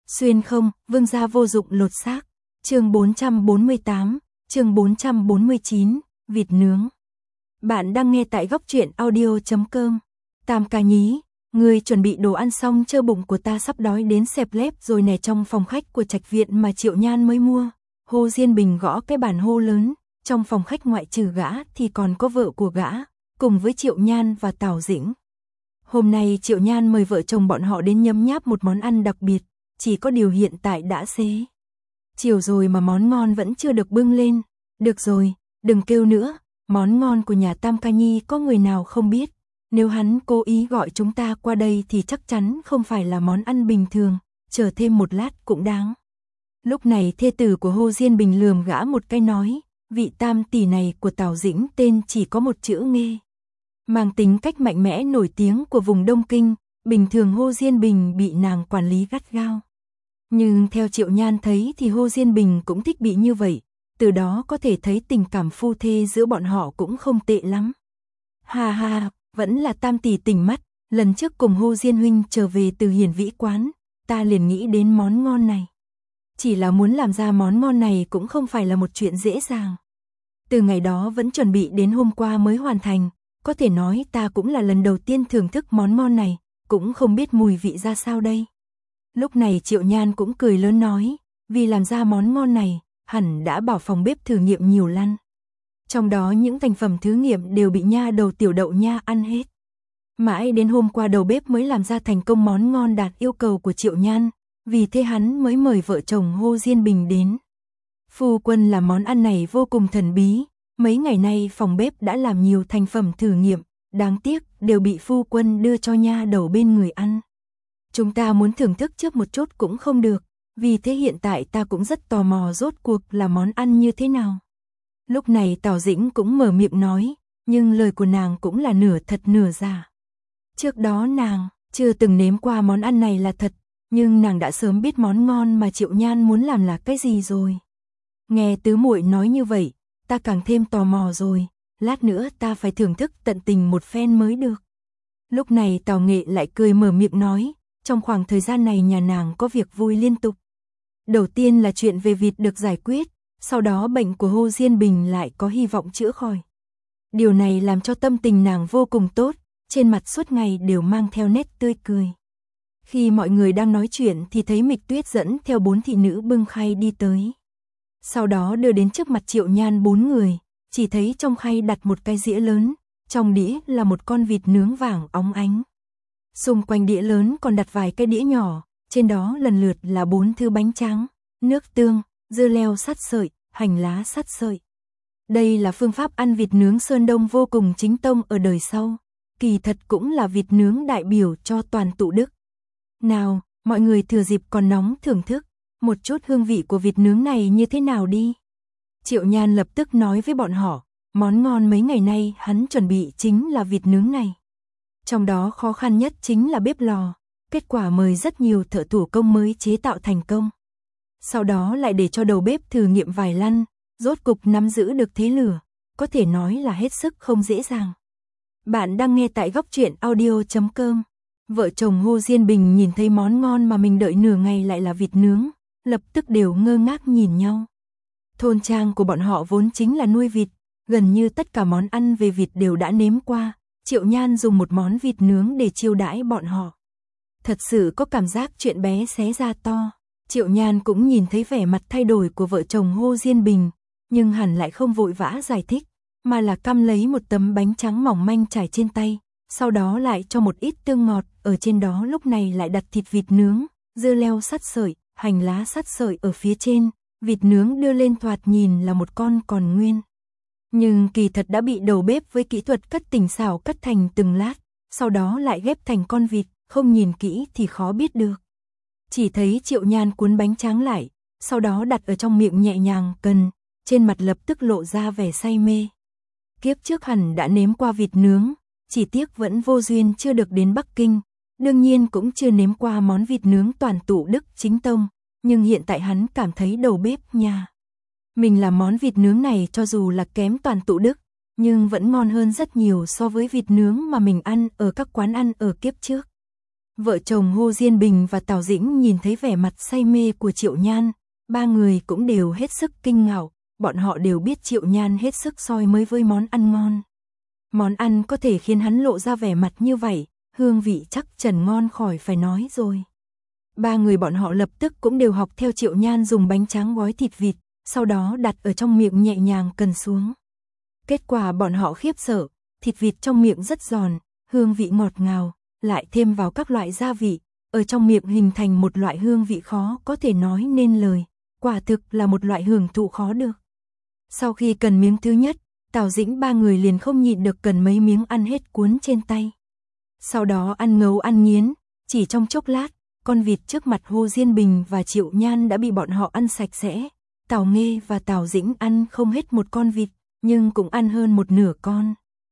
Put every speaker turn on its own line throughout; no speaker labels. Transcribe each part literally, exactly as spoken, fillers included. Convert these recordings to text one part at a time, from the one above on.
Xuyên không, vương gia vô dụng lột xác. Chương bốn trăm bốn mươi tám, chương bốn trăm bốn mươi chín, vịt nướng. Bạn đang nghe tại góc truyện audio chấm com. Tam ca nhí, người chuẩn bị đồ ăn xong chưa, bụng của ta sắp đói đến xẹp lép rồi nè. Trong phòng khách của trạch viện mà Triệu Nhan mới mua, Hồ Diên Bình gõ cái bàn hô lớn. Trong phòng khách ngoại trừ gã thì còn có vợ của gã, cùng với Triệu Nhan và Tào Dĩnh. Hôm nay Triệu Nhan mời vợ chồng bọn họ đến nhấm nháp một món ăn đặc biệt, chỉ có điều hiện tại đã xế chiều rồi mà món ngon vẫn chưa được bưng lên. Được rồi, đừng kêu nữa, món ngon của nhà Tam ca nhi có người nào không biết. Nếu hắn cố ý gọi chúng ta qua đây thì chắc chắn không phải là món ăn bình thường, chờ thêm một lát cũng đáng. Lúc này thê tử của Hồ Diên Bình lườm gã một cái nói, vị tam tỷ này của Tào Dĩnh tên chỉ có một chữ Nghê, mang tính cách mạnh mẽ nổi tiếng của vùng Đông Kinh. Bình thường Hồ Diên Bình bị nàng quản lý gắt gao, nhưng theo Triệu Nhan thấy thì Hồ Diên Bình cũng thích bị như vậy, từ đó có thể thấy tình cảm phu thê giữa bọn họ cũng không tệ lắm. Ha ha, vẫn là tam tỷ tỉnh mắt, lần trước cùng Hồ Diên huynh trở về từ Hiển Vĩ quán, ta liền nghĩ đến món ngon này. Chỉ là muốn làm ra món ngon này cũng không phải là một chuyện dễ dàng. Từ ngày đó vẫn chuẩn bị đến hôm qua mới hoàn thành, có thể nói ta cũng là lần đầu tiên thưởng thức món ngon này, cũng không biết mùi vị ra sao đây. Lúc này Triệu Nhan cũng cười lớn nói, vì làm ra món ngon này, hẳn đã bảo phòng bếp thử nghiệm nhiều lần. Trong đó những thành phẩm thử nghiệm đều bị nha đầu Tiểu Đậu nha ăn hết. Mãi đến hôm qua đầu bếp mới làm ra thành công món ngon đạt yêu cầu của Triệu Nhan, vì thế hắn mới mời vợ chồng Hồ Diên Bình đến. Phu quân làm món ăn này vô cùng thần bí, mấy ngày nay phòng bếp đã làm nhiều thành phẩm thử nghiệm, đáng tiếc đều bị phu quân đưa cho nha đầu bên người ăn. Chúng ta muốn thưởng thức trước một chút cũng không được, vì thế hiện tại ta cũng rất tò mò rốt cuộc là món ăn như thế nào. Lúc này Tào Dĩnh cũng mở miệng nói, nhưng lời của nàng cũng là nửa thật nửa giả. Trước đó nàng chưa từng nếm qua món ăn này là thật, nhưng nàng đã sớm biết món ngon mà Triệu Nhan muốn làm là cái gì rồi. Nghe tứ muội nói như vậy, ta càng thêm tò mò rồi, lát nữa ta phải thưởng thức tận tình một phen mới được. Lúc này Tào Nghệ lại cười mở miệng nói, trong khoảng thời gian này nhà nàng có việc vui liên tục. Đầu tiên là chuyện về vịt được giải quyết, sau đó bệnh của Hồ Diên Bình lại có hy vọng chữa khỏi. Điều này làm cho tâm tình nàng vô cùng tốt, trên mặt suốt ngày đều mang theo nét tươi cười. Khi mọi người đang nói chuyện thì thấy Mịch Tuyết dẫn theo bốn thị nữ bưng khay đi tới. Sau đó đưa đến trước mặt Triệu Nhan bốn người, chỉ thấy trong khay đặt một cái dĩa lớn, trong đĩa là một con vịt nướng vàng óng ánh. Xung quanh đĩa lớn còn đặt vài cái đĩa nhỏ, trên đó lần lượt là bốn thứ bánh tráng, nước tương, dưa leo sắt sợi, hành lá sắt sợi. Đây là phương pháp ăn vịt nướng Sơn Đông vô cùng chính tông ở đời sau, kỳ thật cũng là vịt nướng đại biểu cho toàn tụ đức. Nào, mọi người thừa dịp còn nóng thưởng thức một chút hương vị của vịt nướng này như thế nào đi. Triệu Nhan lập tức nói với bọn họ, món ngon mấy ngày nay hắn chuẩn bị chính là vịt nướng này. Trong đó khó khăn nhất chính là bếp lò, kết quả mời rất nhiều thợ thủ công mới chế tạo thành công. Sau đó lại để cho đầu bếp thử nghiệm vài lần, rốt cục nắm giữ được thế lửa, có thể nói là hết sức không dễ dàng. Bạn đang nghe tại góc truyện audio chấm com. Vợ chồng Hồ Diên Bình nhìn thấy món ngon mà mình đợi nửa ngày lại là vịt nướng, lập tức đều ngơ ngác nhìn nhau. Thôn trang của bọn họ vốn chính là nuôi vịt, gần như tất cả món ăn về vịt đều đã nếm qua. Triệu Nhan dùng một món vịt nướng để chiêu đãi bọn họ, thật sự có cảm giác chuyện bé xé ra to. Triệu Nhan cũng nhìn thấy vẻ mặt thay đổi của vợ chồng Hồ Diên Bình, nhưng hẳn lại không vội vã giải thích, mà là căm lấy một tấm bánh trắng mỏng manh trải trên tay, sau đó lại cho một ít tương ngọt, ở trên đó lúc này lại đặt thịt vịt nướng, dưa leo sắt sợi, hành lá sắt sợi ở phía trên. Vịt nướng đưa lên thoạt nhìn là một con còn nguyên, nhưng kỳ thật đã bị đầu bếp với kỹ thuật cắt tinh xảo cắt thành từng lát, sau đó lại ghép thành con vịt, không nhìn kỹ thì khó biết được. Chỉ thấy Triệu Nhan cuốn bánh tráng lại, sau đó đặt ở trong miệng nhẹ nhàng cần, trên mặt lập tức lộ ra vẻ say mê. Kiếp trước hẳn đã nếm qua vịt nướng, chỉ tiếc vẫn vô duyên chưa được đến Bắc Kinh, đương nhiên cũng chưa nếm qua món vịt nướng toàn tụ đức chính tông, nhưng hiện tại hắn cảm thấy đầu bếp nhà mình làm món vịt nướng này cho dù là kém toàn tụ đức, nhưng vẫn ngon hơn rất nhiều so với vịt nướng mà mình ăn ở các quán ăn ở kiếp trước. Vợ chồng Hồ Diên Bình và Tào Dĩnh nhìn thấy vẻ mặt say mê của Triệu Nhan, ba người cũng đều hết sức kinh ngạc, bọn họ đều biết Triệu Nhan hết sức soi mới với món ăn ngon. Món ăn có thể khiến hắn lộ ra vẻ mặt như vậy, hương vị chắc chắn ngon khỏi phải nói rồi. Ba người bọn họ lập tức cũng đều học theo Triệu Nhan dùng bánh tráng gói thịt vịt, sau đó đặt ở trong miệng nhẹ nhàng cần xuống. Kết quả bọn họ khiếp sợ, thịt vịt trong miệng rất giòn, hương vị ngọt ngào, lại thêm vào các loại gia vị, ở trong miệng hình thành một loại hương vị khó có thể nói nên lời, quả thực là một loại hưởng thụ khó được. Sau khi cần miếng thứ nhất, Tào Dĩnh ba người liền không nhịn được cần mấy miếng ăn hết cuốn trên tay. Sau đó ăn ngấu ăn nghiến, chỉ trong chốc lát, con vịt trước mặt Hồ Diên Bình và Triệu Nhan đã bị bọn họ ăn sạch sẽ. Tào Nghê và Tào Dĩnh ăn không hết một con vịt, nhưng cũng ăn hơn một nửa con.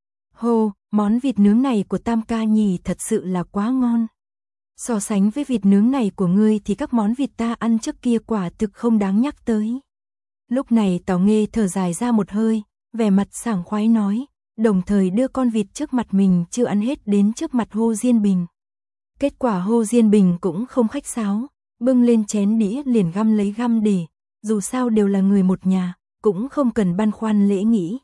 Hồ, món vịt nướng này của Tam ca nhỉ thật sự là quá ngon. So sánh với vịt nướng này của ngươi thì các món vịt ta ăn trước kia quả thực không đáng nhắc tới. Lúc này Tào Nghê thở dài ra một hơi, vẻ mặt sảng khoái nói, đồng thời đưa con vịt trước mặt mình chưa ăn hết đến trước mặt Hồ Diên Bình. Kết quả Hồ Diên Bình cũng không khách sáo, bưng lên chén đĩa liền găm lấy găm để, dù sao đều là người một nhà, cũng không cần băn khoăn lễ nghĩ.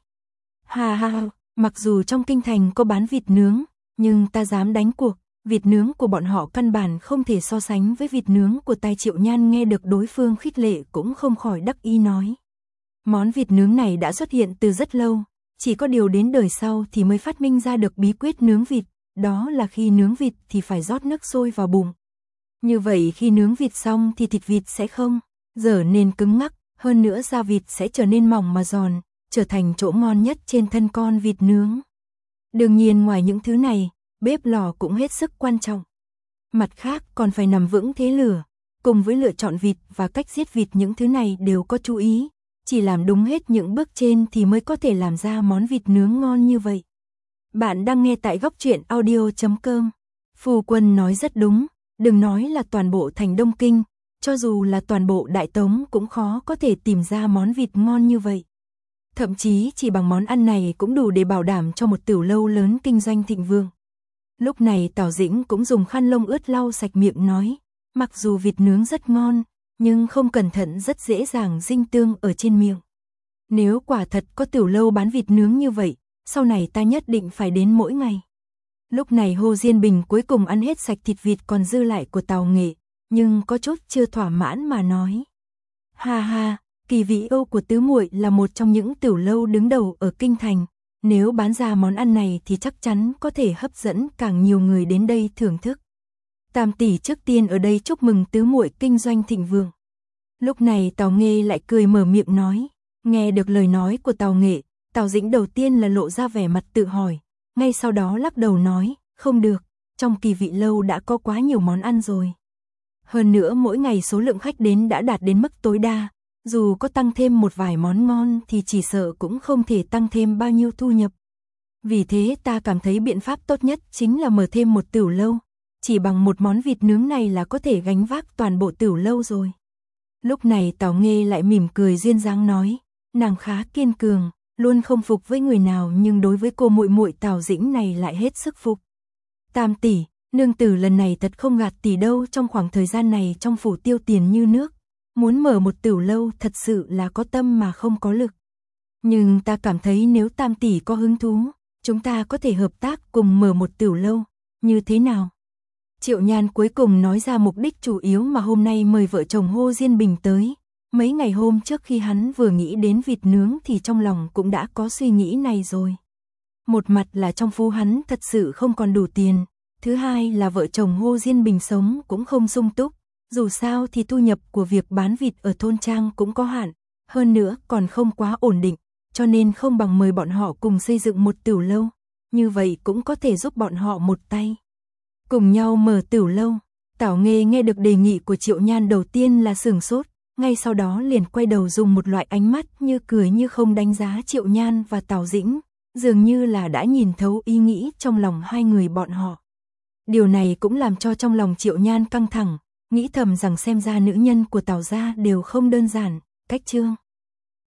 Ha ha ha, mặc dù trong kinh thành có bán vịt nướng, nhưng ta dám đánh cuộc, vịt nướng của bọn họ căn bản không thể so sánh với vịt nướng của tay Triệu Nhan. Nghe được đối phương khích lệ cũng không khỏi đắc ý nói. Món vịt nướng này đã xuất hiện từ rất lâu, chỉ có điều đến đời sau thì mới phát minh ra được bí quyết nướng vịt, đó là khi nướng vịt thì phải rót nước sôi vào bụng. Như vậy khi nướng vịt xong thì thịt vịt sẽ không dở nên cứng ngắc, hơn nữa da vịt sẽ trở nên mỏng mà giòn, trở thành chỗ ngon nhất trên thân con vịt nướng. Đương nhiên ngoài những thứ này, bếp lò cũng hết sức quan trọng. Mặt khác còn phải nằm vững thế lửa, cùng với lựa chọn vịt và cách giết vịt, những thứ này đều có chú ý. Chỉ làm đúng hết những bước trên thì mới có thể làm ra món vịt nướng ngon như vậy. Bạn đang nghe tại góc truyện audio chấm com. Phu quân nói rất đúng, đừng nói là toàn bộ thành Đông Kinh, cho dù là toàn bộ Đại Tống cũng khó có thể tìm ra món vịt ngon như vậy. Thậm chí chỉ bằng món ăn này cũng đủ để bảo đảm cho một tiểu lâu lớn kinh doanh thịnh vượng. Lúc này Tào Dĩnh cũng dùng khăn lông ướt lau sạch miệng nói, mặc dù vịt nướng rất ngon, nhưng không cẩn thận rất dễ dàng dinh tương ở trên miệng. Nếu quả thật có tiểu lâu bán vịt nướng như vậy, sau này ta nhất định phải đến mỗi ngày. Lúc này Hồ Diên Bình cuối cùng ăn hết sạch thịt vịt còn dư lại của Tào Nghệ, nhưng có chút chưa thỏa mãn mà nói. Ha ha, Kỳ Vĩ Âu của tứ muội là một trong những tiểu lâu đứng đầu ở kinh thành, nếu bán ra món ăn này thì chắc chắn có thể hấp dẫn càng nhiều người đến đây thưởng thức. Tam tỷ trước tiên ở đây chúc mừng tứ muội kinh doanh thịnh vượng. Lúc này Tào Nghê lại cười mở miệng nói, nghe được lời nói của Tào Nghệ, Tào Dĩnh đầu tiên là lộ ra vẻ mặt tự hỏi, ngay sau đó lắc đầu nói, không được, trong Kỳ Vị lâu đã có quá nhiều món ăn rồi. Hơn nữa mỗi ngày số lượng khách đến đã đạt đến mức tối đa, dù có tăng thêm một vài món ngon thì chỉ sợ cũng không thể tăng thêm bao nhiêu thu nhập. Vì thế ta cảm thấy biện pháp tốt nhất chính là mở thêm một tiểu lâu, chỉ bằng một món vịt nướng này là có thể gánh vác toàn bộ tiểu lâu rồi. Lúc này Tào Nghê lại mỉm cười duyên dáng nói, nàng khá kiên cường, luôn không phục với người nào, nhưng đối với cô muội muội Tào Dĩnh này lại hết sức phục. Tam tỷ, nương tử lần này thật không gạt tỷ đâu, trong khoảng thời gian này trong phủ tiêu tiền như nước, muốn mở một tiểu lâu thật sự là có tâm mà không có lực. Nhưng ta cảm thấy nếu Tam tỷ có hứng thú, chúng ta có thể hợp tác cùng mở một tiểu lâu, như thế nào? Triệu Nhan cuối cùng nói ra mục đích chủ yếu mà hôm nay mời vợ chồng Hồ Diên Bình tới. Mấy ngày hôm trước khi hắn vừa nghĩ đến vịt nướng thì trong lòng cũng đã có suy nghĩ này rồi. Một mặt là trong phố hắn thật sự không còn đủ tiền, thứ hai là vợ chồng Hồ Diên Bình sống cũng không sung túc, dù sao thì thu nhập của việc bán vịt ở thôn trang cũng có hạn, hơn nữa còn không quá ổn định, cho nên không bằng mời bọn họ cùng xây dựng một tiểu lâu, như vậy cũng có thể giúp bọn họ một tay. Cùng nhau mở tiểu lâu. Tào Nghê nghe được đề nghị của Triệu Nhan đầu tiên là sửng sốt, ngay sau đó liền quay đầu dùng một loại ánh mắt như cười như không đánh giá Triệu Nhan và Tào Dĩnh, dường như là đã nhìn thấu ý nghĩ trong lòng hai người bọn họ. Điều này cũng làm cho trong lòng Triệu Nhan căng thẳng, nghĩ thầm rằng xem ra nữ nhân của Tào gia đều không đơn giản. Cách chương